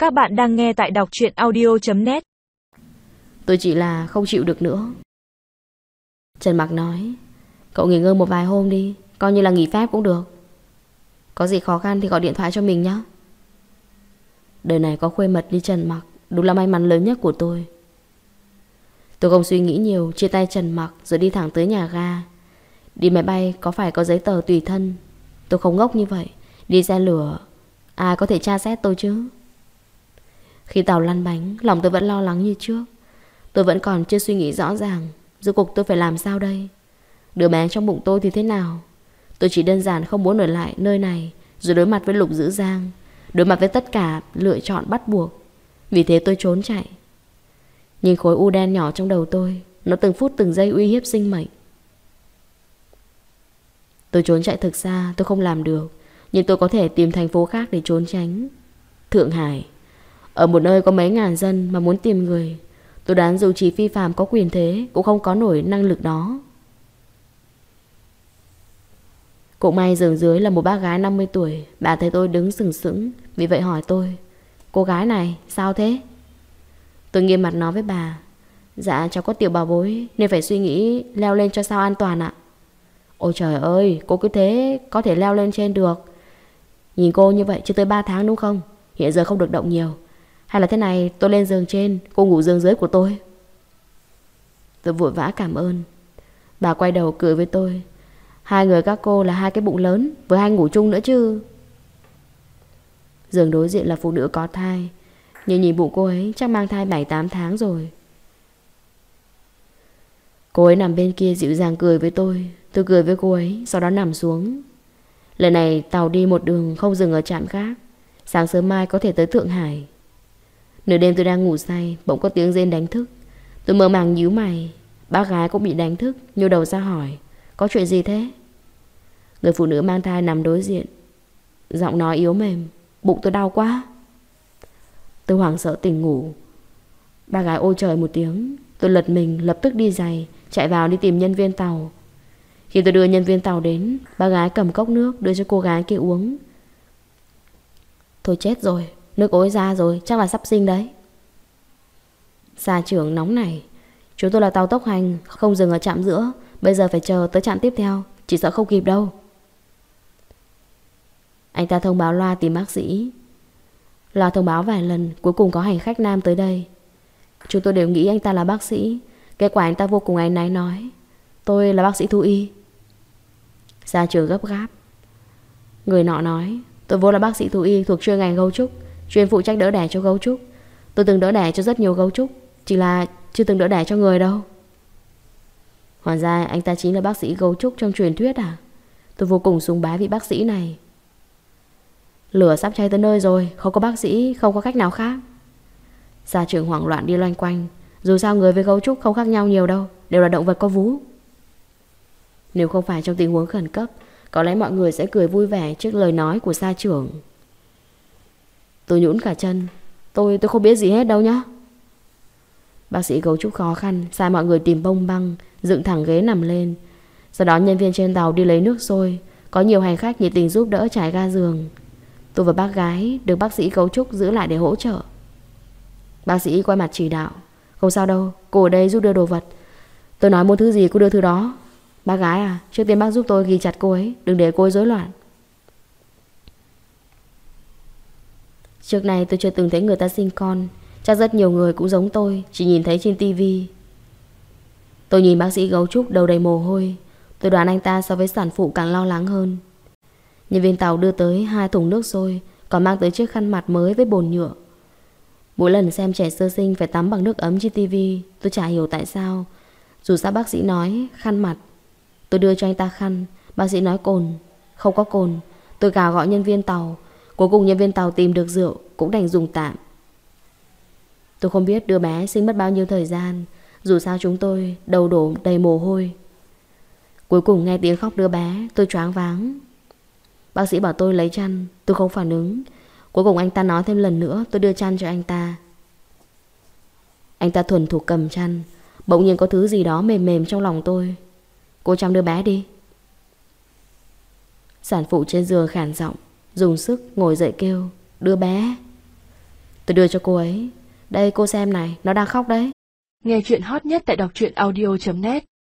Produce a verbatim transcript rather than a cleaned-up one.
Các bạn đang nghe tại đọc truyện audio chấm net. Tôi chỉ là không chịu được nữa. Trần Mặc nói, cậu nghỉ ngơi một vài hôm đi, coi như là nghỉ phép cũng được. Có gì khó khăn thì gọi điện thoại cho mình nhé. Đời này có khuê mật như Trần Mặc, đúng là may mắn lớn nhất của tôi. Tôi không suy nghĩ nhiều, chia tay Trần Mặc rồi đi thẳng tới nhà ga. Đi máy bay có phải có giấy tờ tùy thân. Tôi không ngốc như vậy. Đi xe lửa ai có thể tra xét tôi chứ. Khi tàu lăn bánh, lòng tôi vẫn lo lắng như trước. Tôi vẫn còn chưa suy nghĩ rõ ràng rốt cuộc tôi phải làm sao đây. Đứa bé trong bụng tôi thì thế nào. Tôi chỉ đơn giản không muốn ở lại nơi này rồi đối mặt với Lục Dữ Giang, đối mặt với tất cả lựa chọn bắt buộc. Vì thế tôi trốn chạy. Nhìn khối u đen nhỏ trong đầu tôi, nó từng phút từng giây uy hiếp sinh mệnh. Tôi trốn chạy thực ra tôi không làm được, nhưng tôi có thể tìm thành phố khác để trốn tránh. Thượng Hải, ở một nơi có mấy ngàn dân mà muốn tìm người, tôi đoán dù chỉ Phi Phạm có quyền thế cũng không có nổi năng lực đó. Cũng may giường dưới là một bác gái năm mươi tuổi. Bà thấy tôi đứng sừng sững, vì vậy hỏi tôi, cô gái này sao thế? Tôi nghiêm mặt nói với bà, dạ cháu có tiểu bảo bối nên phải suy nghĩ leo lên cho sao an toàn ạ. Ôi trời ơi, cô cứ thế có thể leo lên trên được. Nhìn cô như vậy chưa tới ba tháng đúng không? Hiện giờ không được động nhiều. Hay là thế này, tôi lên giường trên, cô ngủ giường dưới của tôi. Tôi vội vã cảm ơn. Bà quay đầu cười với tôi, hai người các cô là hai cái bụng lớn, với hai ngủ chung nữa chứ. Giường đối diện là phụ nữ có thai, nhưng nhìn bụng cô ấy chắc mang thai bảy tám tháng rồi. Cô ấy nằm bên kia dịu dàng cười với tôi. Tôi cười với cô ấy, sau đó nằm xuống. Lần này tàu đi một đường không dừng ở trạm khác. Sáng sớm mai có thể tới Thượng Hải. Nửa đêm tôi đang ngủ say, bỗng có tiếng rên đánh thức. Tôi mơ màng nhíu mày. Bác gái cũng bị đánh thức, nhô đầu ra hỏi, có chuyện gì thế? Người phụ nữ mang thai nằm đối diện, giọng nói yếu mềm, bụng tôi đau quá. Tôi hoảng sợ tỉnh ngủ. Bác gái ôi trời một tiếng. Tôi lật mình lập tức đi giày, chạy vào đi tìm nhân viên tàu. Khi tôi đưa nhân viên tàu đến, bác gái cầm cốc nước đưa cho cô gái kia uống. Thôi chết rồi, nước ối ra rồi, chắc là sắp sinh đấy. Xa trưởng nóng này, chúng tôi là tàu tốc hành, không dừng ở trạm giữa. Bây giờ phải chờ tới trạm tiếp theo, chỉ sợ không kịp đâu. Anh ta thông báo loa tìm bác sĩ. Loa thông báo vài lần, cuối cùng có hành khách nam tới đây. Chúng tôi đều nghĩ anh ta là bác sĩ. Kết quả anh ta vô cùng áy náy nói, tôi là bác sĩ thú y. Gia trưởng gấp gáp. Người nọ nói, tôi vốn là bác sĩ thú y thuộc chuyên ngành gấu trúc, chuyên phụ trách đỡ đẻ cho gấu trúc. Tôi từng đỡ đẻ cho rất nhiều gấu trúc, chỉ là chưa từng đỡ đẻ cho người đâu. Hóa ra anh ta chính là bác sĩ gấu trúc trong truyền thuyết à? Tôi vô cùng sùng bái vị bác sĩ này. Lửa sắp cháy tới nơi rồi, không có bác sĩ, không có cách nào khác. Gia trưởng hoảng loạn đi loanh quanh. Dù sao người với gấu trúc không khác nhau nhiều đâu, đều là động vật có vú. Nếu không phải trong tình huống khẩn cấp, có lẽ mọi người sẽ cười vui vẻ trước lời nói của gia trưởng. Tôi nhũn cả chân. Tôi tôi không biết gì hết đâu nhá. Bác sĩ gấu trúc khó khăn sai mọi người tìm bông băng, dựng thẳng ghế nằm lên. Sau đó nhân viên trên tàu đi lấy nước sôi. Có nhiều hành khách nhiệt tình giúp đỡ trải ga giường. Tôi và bác gái được bác sĩ gấu trúc giữ lại để hỗ trợ. Bác sĩ quay mặt chỉ đạo, không sao đâu, cô ở đây giúp đưa đồ vật. Tôi nói muốn thứ gì cô đưa thứ đó. Bác gái à, trước tiên bác giúp tôi ghi chặt cô ấy, đừng để cô ấy rối loạn. Trước này tôi chưa từng thấy người ta sinh con. Chắc rất nhiều người cũng giống tôi, chỉ nhìn thấy trên tivi. Tôi nhìn bác sĩ gấu trúc đầu đầy mồ hôi. Tôi đoán anh ta so với sản phụ càng lo lắng hơn. Nhân viên tàu đưa tới hai thùng nước sôi, còn mang tới chiếc khăn mặt mới với bồn nhựa. Mỗi lần xem trẻ sơ sinh phải tắm bằng nước ấm trên tivi, tôi chả hiểu tại sao. Dù sao bác sĩ nói khăn mặt. Tôi đưa cho anh ta khăn. Bác sĩ nói cồn. Không có cồn. Tôi gào gọi nhân viên tàu. Cuối cùng nhân viên tàu tìm được rượu, cũng đành dùng tạm. Tôi không biết đứa bé sinh mất bao nhiêu thời gian. Dù sao chúng tôi đầu đổ đầy mồ hôi. Cuối cùng nghe tiếng khóc đứa bé, tôi choáng váng. Bác sĩ bảo tôi lấy chăn. Tôi không phản ứng. Cuối cùng anh ta nói thêm lần nữa. Tôi đưa chăn cho anh ta. Anh ta thuần thục cầm chăn. Bỗng nhiên có thứ gì đó mềm mềm trong lòng tôi. Cô chăm đứa bé đi. Sản phụ trên giường khản giọng, dùng sức ngồi dậy kêu, đứa bé. Tôi đưa cho cô ấy. Đây cô xem này, nó đang khóc đấy. Nghe chuyện hot nhất tại đọc truyện audio chấm net.